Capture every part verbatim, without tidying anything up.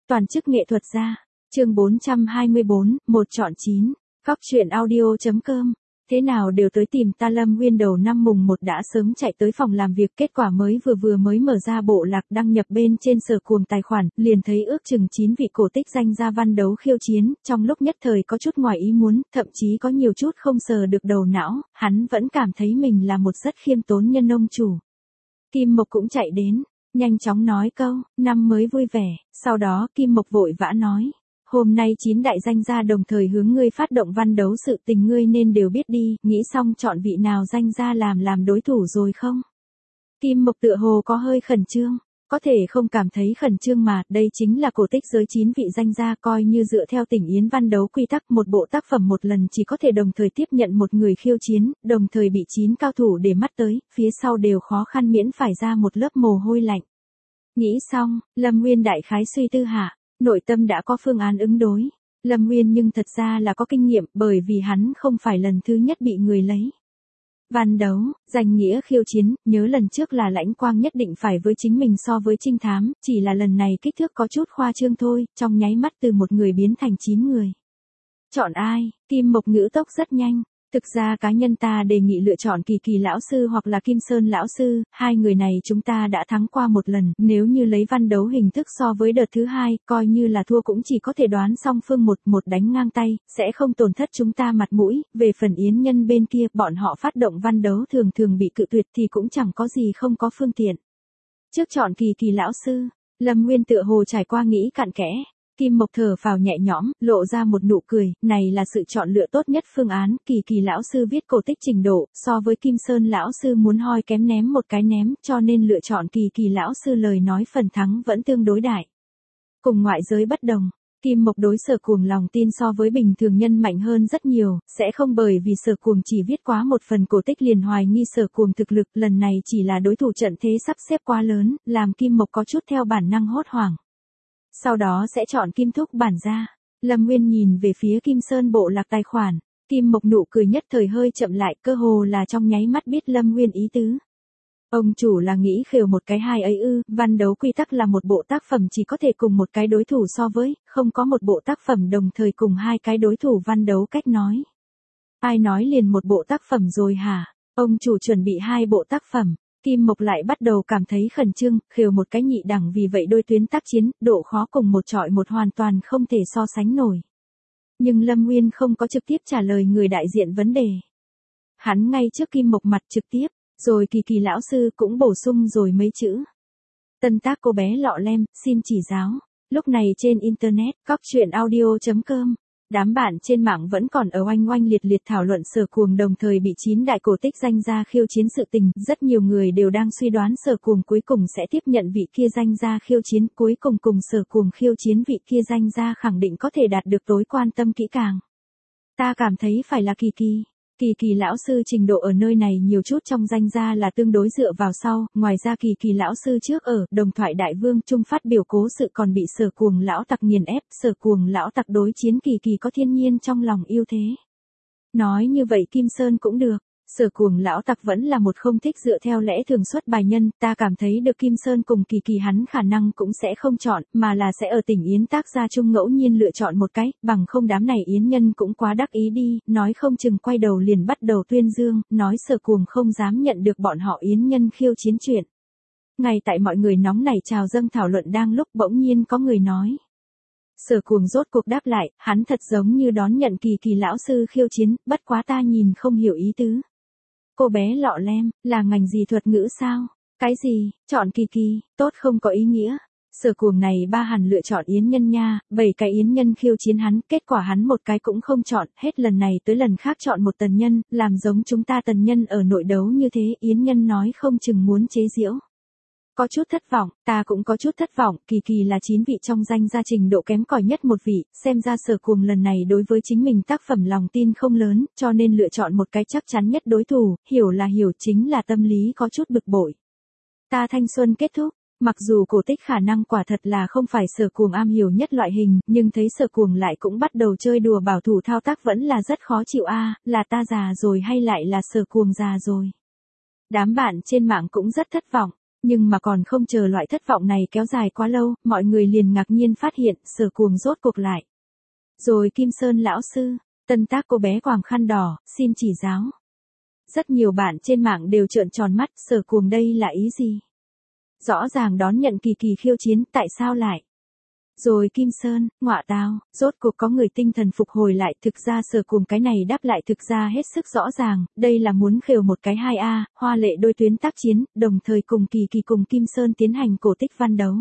Toàn chức nghệ thuật gia. Chương bốn trăm hai mươi bốn, một chọn chín. Góc truyện audio chấm com. Thế nào đều tới tìm ta. Lâm Nguyên đầu năm mùng một đã sớm chạy tới phòng làm việc, kết quả mới vừa vừa mới mở ra bộ lạc đăng nhập bên trên Sở Cuồng tài khoản, liền thấy ước chừng chín vị cổ tích danh gia văn đấu khiêu chiến, trong lúc nhất thời có chút ngoài ý muốn, thậm chí có nhiều chút không sờ được đầu não, hắn vẫn cảm thấy mình là một rất khiêm tốn nhân ông chủ. Kim Mộc cũng chạy đến, nhanh chóng nói câu, năm mới vui vẻ, sau đó Kim Mộc vội vã nói. Hôm nay chín đại danh gia đồng thời hướng ngươi phát động văn đấu sự tình, ngươi nên đều biết đi, nghĩ xong chọn vị nào danh gia làm làm đối thủ rồi không? Kim Mộc tựa hồ có hơi khẩn trương, có thể không cảm thấy khẩn trương mà, đây chính là cổ tích giới chín vị danh gia, coi như dựa theo Tỉnh Yến văn đấu quy tắc, một bộ tác phẩm một lần chỉ có thể đồng thời tiếp nhận một người khiêu chiến, đồng thời bị chín cao thủ để mắt tới, phía sau đều khó khăn miễn phải ra một lớp mồ hôi lạnh. Nghĩ xong, Lâm Nguyên đại khái suy tư hạ. Nội tâm đã có phương án ứng đối. Lâm Nguyên nhưng thật ra là có kinh nghiệm, bởi vì hắn không phải lần thứ nhất bị người lấy. Văn đấu, danh nghĩa khiêu chiến, nhớ lần trước là Lãnh Quang nhất định phải với chính mình so với trinh thám, chỉ là lần này kích thước có chút khoa trương thôi, trong nháy mắt từ một người biến thành chín người. Chọn ai? Kim Mộc ngữ tốc rất nhanh. Thực ra cá nhân ta đề nghị lựa chọn Kỳ Kỳ lão sư hoặc là Kim Sơn lão sư, hai người này chúng ta đã thắng qua một lần, nếu như lấy văn đấu hình thức so với đợt thứ hai, coi như là thua cũng chỉ có thể đoán song phương một một đánh ngang tay, sẽ không tổn thất chúng ta mặt mũi, về phần Yến nhân bên kia, bọn họ phát động văn đấu thường thường bị cự tuyệt thì cũng chẳng có gì không có phương tiện. Trước chọn Kỳ Kỳ lão sư, Lâm Nguyên tựa hồ trải qua nghĩ cặn kẽ. Kim Mộc thở phào nhẹ nhõm, lộ ra một nụ cười, này là sự chọn lựa tốt nhất phương án, Kỳ Kỳ lão sư viết cổ tích trình độ, so với Kim Sơn lão sư muốn hoi kém ném một cái ném, cho nên lựa chọn Kỳ Kỳ lão sư lời nói phần thắng vẫn tương đối đại. Cùng ngoại giới bất đồng, Kim Mộc đối Sở Cuồng lòng tin so với bình thường nhân mạnh hơn rất nhiều, sẽ không bởi vì Sở Cuồng chỉ viết quá một phần cổ tích liền hoài nghi Sở Cuồng thực lực, lần này chỉ là đối thủ trận thế sắp xếp quá lớn, làm Kim Mộc có chút theo bản năng hốt hoảng. Sau đó sẽ chọn Kim Thúc bản gia. Lâm Nguyên nhìn về phía Kim Sơn bộ lạc tài khoản, Kim Mộc nụ cười nhất thời hơi chậm lại, cơ hồ là trong nháy mắt biết Lâm Nguyên ý tứ. Ông chủ là nghĩ khều một cái hai ấy ư? Văn đấu quy tắc là một bộ tác phẩm chỉ có thể cùng một cái đối thủ so với, không có một bộ tác phẩm đồng thời cùng hai cái đối thủ văn đấu cách nói. Ai nói liền một bộ tác phẩm rồi hả? Ông chủ chuẩn bị hai bộ tác phẩm. Kim Mộc lại bắt đầu cảm thấy khẩn trương, khều một cái nhị đẳng, vì vậy đôi tuyến tác chiến, độ khó cùng một chọi một hoàn toàn không thể so sánh nổi. Nhưng Lâm Nguyên không có trực tiếp trả lời người đại diện vấn đề. Hắn ngay trước Kim Mộc mặt trực tiếp, rồi Kỳ Kỳ lão sư cũng bổ sung rồi mấy chữ. Tân tác cô bé lọ lem, xin chỉ giáo. Lúc này trên Internet, góc truyện audio chấm com. Đám bạn trên mạng vẫn còn ở oanh oanh liệt liệt thảo luận Sở Cuồng đồng thời bị chín đại cổ tích danh gia khiêu chiến sự tình, rất nhiều người đều đang suy đoán Sở Cuồng cuối cùng sẽ tiếp nhận vị kia danh gia khiêu chiến, cuối cùng cùng Sở Cuồng khiêu chiến vị kia danh gia khẳng định có thể đạt được tối quan tâm kỹ càng. Ta cảm thấy phải là Kỳ Kỳ. Kỳ Kỳ lão sư trình độ ở nơi này nhiều chút trong danh gia là tương đối dựa vào sau, ngoài ra Kỳ Kỳ lão sư trước ở Đồng Thoại Đại Vương Trung phát biểu cố sự còn bị Sở Cuồng lão tặc nghiền ép, Sở Cuồng lão tặc đối chiến Kỳ Kỳ có thiên nhiên trong lòng yêu thế. Nói như vậy Kim Sơn cũng được, Sở Cuồng lão tặc vẫn là một không thích dựa theo lẽ thường xuất bài nhân, ta cảm thấy được Kim Sơn cùng Kỳ Kỳ hắn khả năng cũng sẽ không chọn, mà là sẽ ở Tỉnh Yến tác gia chung ngẫu nhiên lựa chọn một cái, bằng không đám này Yến nhân cũng quá đắc ý đi, nói không chừng quay đầu liền bắt đầu tuyên dương, nói Sở Cuồng không dám nhận được bọn họ Yến nhân khiêu chiến chuyện. Ngay tại mọi người nóng nảy trào dâng thảo luận đang lúc bỗng nhiên có người nói. Sở Cuồng rốt cuộc đáp lại, hắn thật giống như đón nhận Kỳ Kỳ lão sư khiêu chiến, bất quá ta nhìn không hiểu ý tứ. Cô bé lọ lem, là ngành gì thuật ngữ sao? Cái gì, chọn Kỳ Kỳ, tốt không có ý nghĩa. Sở Cuồng này ba hẳn lựa chọn Yến nhân nha, bảy cái Yến nhân khiêu chiến hắn, kết quả hắn một cái cũng không chọn, hết lần này tới lần khác chọn một tần nhân, làm giống chúng ta tần nhân ở nội đấu như thế, Yến nhân nói không chừng muốn chế giễu. Có chút thất vọng, ta cũng có chút thất vọng, Kỳ Kỳ là chín vị trong danh gia trình độ kém cỏi nhất một vị, xem ra Sở Cuồng lần này đối với chính mình tác phẩm lòng tin không lớn, cho nên lựa chọn một cái chắc chắn nhất đối thủ, hiểu là hiểu, chính là tâm lý có chút bực bội. Ta thanh xuân kết thúc, mặc dù cổ tích khả năng quả thật là không phải Sở Cuồng am hiểu nhất loại hình, nhưng thấy Sở Cuồng lại cũng bắt đầu chơi đùa bảo thủ thao tác vẫn là rất khó chịu a, là ta già rồi hay lại là Sở Cuồng già rồi. Đám bạn trên mạng cũng rất thất vọng. Nhưng mà còn không chờ loại thất vọng này kéo dài quá lâu, mọi người liền ngạc nhiên phát hiện Sở Cuồng rốt cuộc lại. Rồi Kim Sơn lão sư, tân tác cô bé quàng khăn đỏ, xin chỉ giáo. Rất nhiều bạn trên mạng đều trợn tròn mắt, Sở Cuồng đây là ý gì? Rõ ràng đón nhận Kỳ Kỳ khiêu chiến, tại sao lại? Rồi Kim Sơn, ngọa tao, rốt cuộc có người tinh thần phục hồi lại, thực ra Sở Cuồng cái này đáp lại thực ra hết sức rõ ràng, đây là muốn khều một cái hai a, hoa lệ đôi tuyến tác chiến, đồng thời cùng Kỳ Kỳ cùng Kim Sơn tiến hành cổ tích văn đấu.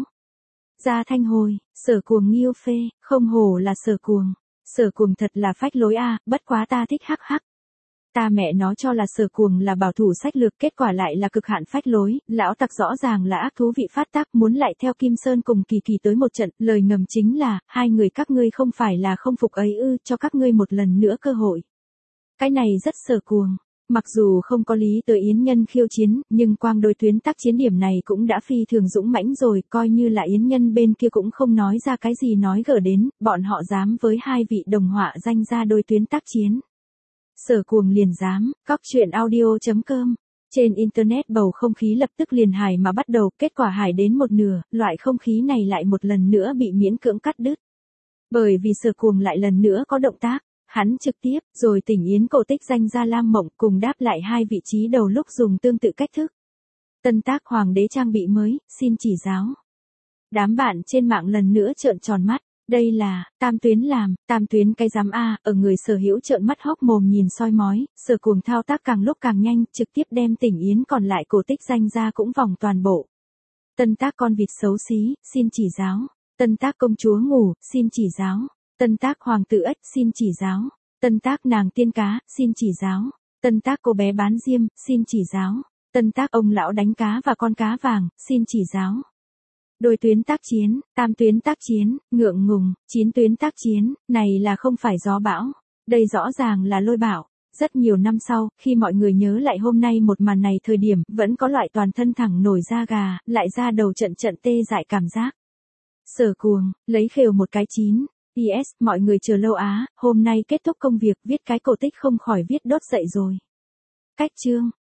Gia Thanh hồi, Sở Cuồng nghiêu phê, không hổ là Sở Cuồng. Sở Cuồng thật là phách lối a, bất quá ta thích hắc hắc. Ta mẹ nó cho là Sở Cuồng là bảo thủ sách lược, kết quả lại là cực hạn phách lối, lão tặc rõ ràng là ác thú vị phát tác, muốn lại theo Kim Sơn cùng Kỳ Kỳ tới một trận, lời ngầm chính là, hai người các ngươi không phải là không phục ấy ư, cho các ngươi một lần nữa cơ hội. Cái này rất Sở Cuồng. Mặc dù không có lý tới Yến Nhân khiêu chiến, nhưng quang đôi tuyến tác chiến điểm này cũng đã phi thường dũng mãnh rồi, coi như là Yến Nhân bên kia cũng không nói ra cái gì nói gở đến, bọn họ dám với hai vị đồng họa danh ra đôi tuyến tác chiến. Sở Cuồng liền dám, cóc truyện audio chấm com. Trên internet bầu không khí lập tức liền hài mà bắt đầu, kết quả hài đến một nửa, loại không khí này lại một lần nữa bị miễn cưỡng cắt đứt. Bởi vì Sở Cuồng lại lần nữa có động tác. Hắn trực tiếp, rồi tỉnh Yến cổ tích danh ra Lam Mộng cùng đáp lại hai vị trí đầu lúc dùng tương tự cách thức. Tân tác hoàng đế trang bị mới, xin chỉ giáo. Đám bạn trên mạng lần nữa trợn tròn mắt, đây là, tam tuyến làm, tam tuyến cái giám A, ở người sở hữu trợn mắt hốc mồm nhìn soi mói, Sở Cuồng thao tác càng lúc càng nhanh, trực tiếp đem tỉnh Yến còn lại cổ tích danh ra cũng vòng toàn bộ. Tân tác con vịt xấu xí, xin chỉ giáo. Tân tác công chúa ngủ, xin chỉ giáo. Tân tác hoàng tử ếch, xin chỉ giáo. Tân tác nàng tiên cá, xin chỉ giáo. Tân tác cô bé bán diêm, xin chỉ giáo. Tân tác ông lão đánh cá và con cá vàng, xin chỉ giáo. Đôi tuyến tác chiến, tam tuyến tác chiến, ngượng ngùng, chín tuyến tác chiến, này là không phải gió bão. Đây rõ ràng là lôi bão. Rất nhiều năm sau, khi mọi người nhớ lại hôm nay một màn này thời điểm, vẫn có loại toàn thân thẳng nổi da gà, lại ra đầu trận trận tê dại cảm giác. Sở Cuồng, lấy khều một cái chín. pê ét, mọi người chờ lâu á, hôm nay kết thúc công việc, viết cái cổ tích không khỏi viết đốt dậy rồi. Cách chương.